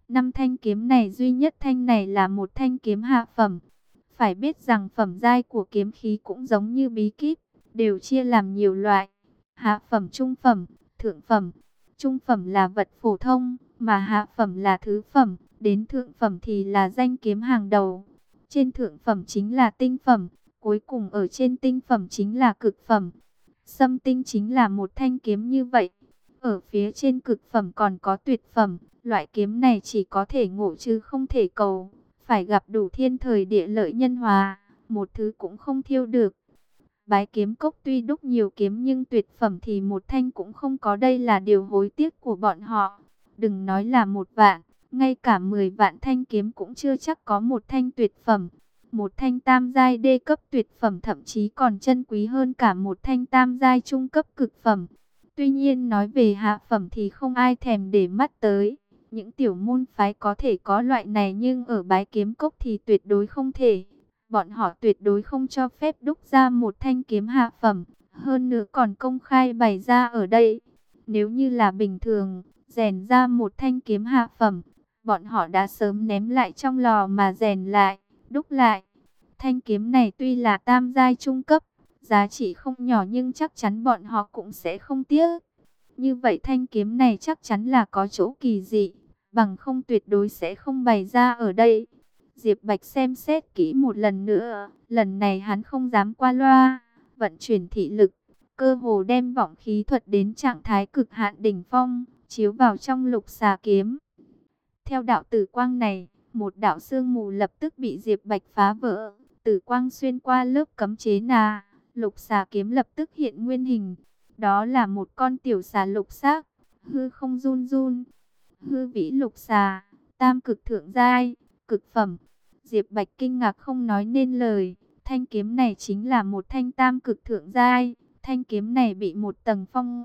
Năm thanh kiếm này duy nhất thanh này là một thanh kiếm hạ phẩm. Phải biết rằng phẩm giai của kiếm khí cũng giống như bí kíp, đều chia làm nhiều loại. Hạ phẩm, trung phẩm, thượng phẩm. Trung phẩm là vật phổ thông, mà hạ phẩm là thứ phẩm, đến thượng phẩm thì là danh kiếm hàng đầu. Trên thượng phẩm chính là tinh phẩm, cuối cùng ở trên tinh phẩm chính là cực phẩm. Sâm tinh chính là một thanh kiếm như vậy. Ở phía trên cực phẩm còn có tuyệt phẩm, loại kiếm này chỉ có thể ngộ chứ không thể cầu, phải gặp đủ thiên thời địa lợi nhân hòa, một thứ cũng không thiêu được. Bái Kiếm Cốc tuy đúc nhiều kiếm nhưng tuyệt phẩm thì một thanh cũng không có, đây là điều hối tiếc của bọn họ. Đừng nói là 1 vạn, ngay cả 10 vạn thanh kiếm cũng chưa chắc có một thanh tuyệt phẩm. Một thanh tam giai đê cấp tuyệt phẩm thậm chí còn chân quý hơn cả một thanh tam giai trung cấp cực phẩm. Tuy nhiên nói về hạ phẩm thì không ai thèm để mắt tới. Những tiểu môn phái có thể có loại này nhưng ở Bái Kiếm Cốc thì tuyệt đối không thể. Bọn họ tuyệt đối không cho phép đúc ra một thanh kiếm hạ phẩm, hơn nữa còn công khai bày ra ở đây. Nếu như là bình thường, rèn ra một thanh kiếm hạ phẩm, bọn họ đã sớm ném lại trong lò mà rèn lại, đúc lại. Thanh kiếm này tuy là tam giai trung cấp, giá trị không nhỏ nhưng chắc chắn bọn họ cũng sẽ không tiếc. Như vậy thanh kiếm này chắc chắn là có chỗ kỳ dị, bằng không tuyệt đối sẽ không bày ra ở đây. Diệp Bạch xem xét kỹ một lần nữa, lần này hắn không dám qua loa, vận chuyển thị lực, cơ hồ đem vọng khí thuật đến trạng thái cực hạn đỉnh phong, chiếu vào trong lục xà kiếm. Theo đạo tử quang này, một đạo sương mù lập tức bị Diệp Bạch phá vỡ, tử quang xuyên qua lớp cấm chế lục xà kiếm lập tức hiện nguyên hình. Đó là một con tiểu xà lục xác, hư không run run, hư vĩ lục xà, tam cực thượng giai, cực phẩm. Diệp Bạch kinh ngạc không nói nên lời, thanh kiếm này chính là một thanh tam cực thượng giai, thanh kiếm này bị một tầng phong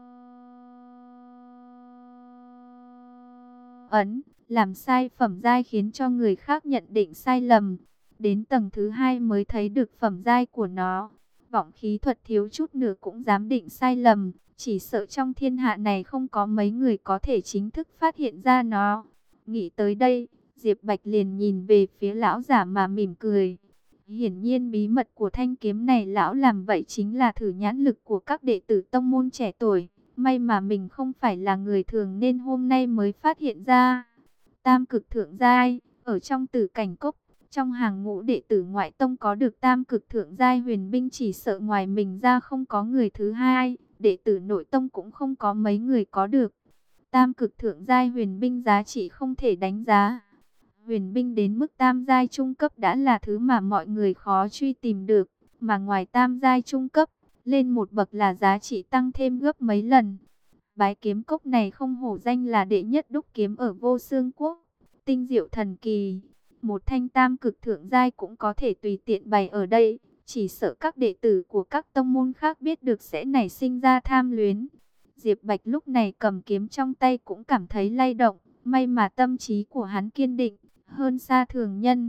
ấn, làm sai phẩm giai khiến cho người khác nhận định sai lầm. Đến tầng thứ 2 mới thấy được phẩm giai của nó. Vọng khí thuật thiếu chút nữa cũng dám định sai lầm, chỉ sợ trong thiên hạ này không có mấy người có thể chính thức phát hiện ra nó. Nghĩ tới đây, Diệp Bạch liền nhìn về phía lão giả mà mỉm cười. Hiển nhiên bí mật của thanh kiếm này lão làm vậy chính là thử nhãn lực của các đệ tử tông môn trẻ tuổi. May mà mình không phải là người thường nên hôm nay mới phát hiện ra. Tam cực thượng giai, ở trong Tử Cảnh Cốc, trong hàng ngũ đệ tử ngoại tông có được tam cực thượng giai huyền binh chỉ sợ ngoài mình ra không có người thứ hai, đệ tử nội tông cũng không có mấy người có được. Tam cực thượng giai huyền binh giá trị không thể đánh giá. Huyền binh đến mức tam giai trung cấp đã là thứ mà mọi người khó truy tìm được, mà ngoài tam giai trung cấp, lên một bậc là giá trị tăng thêm gấp mấy lần. Bái Kiếm Cốc này không hổ danh là đệ nhất đúc kiếm ở Vô Xương Quốc, tinh diệu thần kỳ. Một thanh tam cực thượng giai cũng có thể tùy tiện bày ở đây, chỉ sợ các đệ tử của các tông môn khác biết được sẽ nảy sinh ra tham luyến. Diệp Bạch lúc này cầm kiếm trong tay cũng cảm thấy lay động, may mà tâm trí của hắn kiên định, hơn xa thường nhân.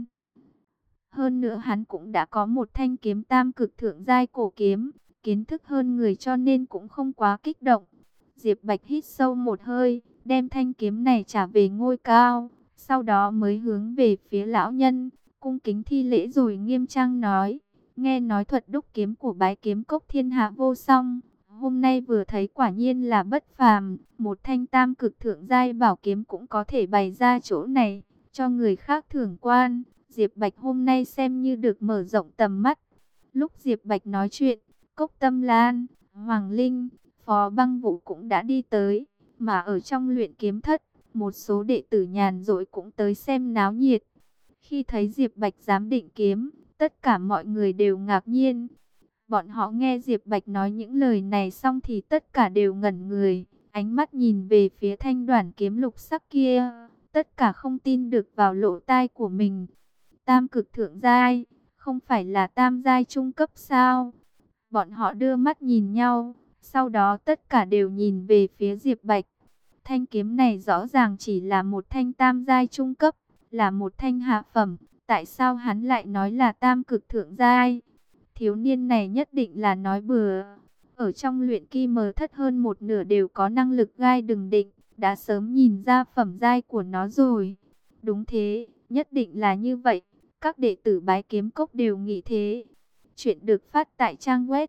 Hơn nữa hắn cũng đã có một thanh kiếm tam cực thượng giai cổ kiếm, kiến thức hơn người cho nên cũng không quá kích động. Diệp Bạch hít sâu một hơi, đem thanh kiếm này trả về ngôi cao, sau đó mới hướng về phía lão nhân, cung kính thi lễ rồi nghiêm trang nói: nghe nói thuật đúc kiếm của Bái Kiếm Cốc thiên hạ vô song, hôm nay vừa thấy quả nhiên là bất phàm, một thanh tam cực thượng giai bảo kiếm cũng có thể bày ra chỗ này, cho người khác thưởng quan. Diệp Bạch hôm nay xem như được mở rộng tầm mắt. Lúc Diệp Bạch nói chuyện, Cốc Tâm Lan, Hoàng Linh, Phó Băng Vũ cũng đã đi tới, mà ở trong luyện kiếm thất, một số đệ tử nhàn rỗi cũng tới xem náo nhiệt. Khi thấy Diệp Bạch dám định kiếm, tất cả mọi người đều ngạc nhiên. Bọn họ nghe Diệp Bạch nói những lời này xong thì tất cả đều ngẩn người, ánh mắt nhìn về phía thanh đoản kiếm lục sắc kia, tất cả không tin được vào lỗ tai của mình. Tam cực thượng giai, không phải là tam giai trung cấp sao? Bọn họ đưa mắt nhìn nhau, sau đó tất cả đều nhìn về phía Diệp Bạch. Thanh kiếm này rõ ràng chỉ là một thanh tam giai trung cấp, là một thanh hạ phẩm, tại sao hắn lại nói là tam cực thượng giai? Thiếu niên này nhất định là nói bừa. Ở trong luyện Kim Mờ Thất hơn một nửa đều có năng lực gai đừng định, đã sớm nhìn ra phẩm giai của nó rồi. Đúng thế, nhất định là như vậy. Các đệ tử Bái Kiếm Cốc đều nghĩ thế. Chuyện được phát tại trang web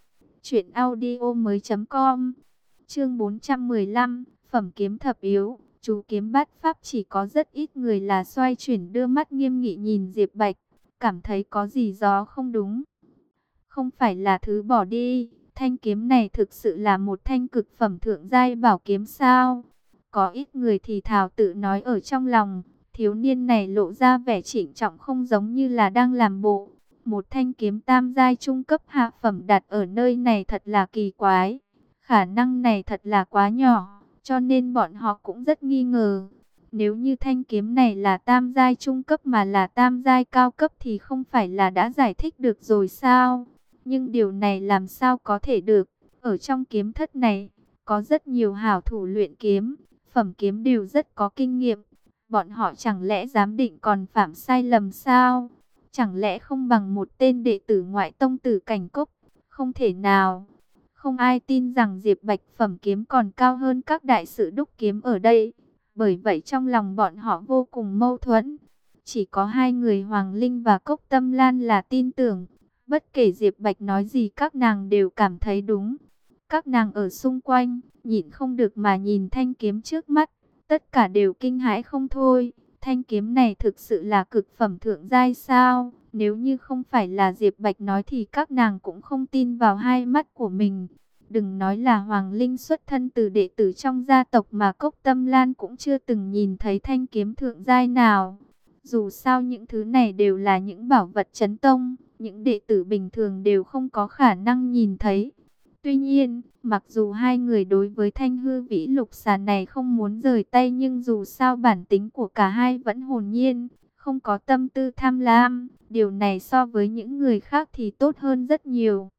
truyệnaudiomoi.com. Chương 415, phẩm kiếm thập yếu, chú kiếm bát pháp. Chỉ có rất ít người là xoay chuyển, đưa mắt nghiêm nghị nhìn Diệp Bạch, cảm thấy có gì đó không đúng. Không phải là thứ bỏ đi, thanh kiếm này thực sự là một thanh cực phẩm thượng giai bảo kiếm sao? Có ít người thì thào tự nói ở trong lòng. Thiếu niên này lộ ra vẻ trịnh trọng, không giống như là đang làm bộ. Một thanh kiếm tam giai trung cấp hạ phẩm đặt ở nơi này thật là kỳ quái. Khả năng này thật là quá nhỏ, cho nên bọn họ cũng rất nghi ngờ. Nếu như thanh kiếm này là tam giai trung cấp mà là tam giai cao cấp thì không phải là đã giải thích được rồi sao? Nhưng điều này làm sao có thể được? Ở trong kiếm thất này, có rất nhiều hảo thủ luyện kiếm, phẩm kiếm đều rất có kinh nghiệm. Bọn họ chẳng lẽ giám định còn phạm sai lầm sao? Chẳng lẽ không bằng một tên đệ tử ngoại tông Tử Cảnh Cốc? Không thể nào. Không ai tin rằng Diệp Bạch phẩm kiếm còn cao hơn các đại sư đúc kiếm ở đây. Bởi vậy trong lòng bọn họ vô cùng mâu thuẫn. Chỉ có hai người Hoàng Linh và Cốc Tâm Lan là tin tưởng. Bất kể Diệp Bạch nói gì các nàng đều cảm thấy đúng. Các nàng ở xung quanh, nhịn không được mà nhìn thanh kiếm trước mắt. Tất cả đều kinh hãi không thôi. Thanh kiếm này thực sự là cực phẩm thượng giai sao? Nếu như không phải là Diệp Bạch nói thì các nàng cũng không tin vào hai mắt của mình. Đừng nói là Hoàng Linh xuất thân từ đệ tử trong gia tộc, mà Cốc Tâm Lan cũng chưa từng nhìn thấy thanh kiếm thượng giai nào. Dù sao những thứ này đều là những bảo vật chấn tông, những đệ tử bình thường đều không có khả năng nhìn thấy. Tuy nhiên, mặc dù hai người đối với thanh hư vĩ lục xà này không muốn rời tay, nhưng dù sao bản tính của cả hai vẫn hồn nhiên, không có tâm tư tham lam. Điều này so với những người khác thì tốt hơn rất nhiều.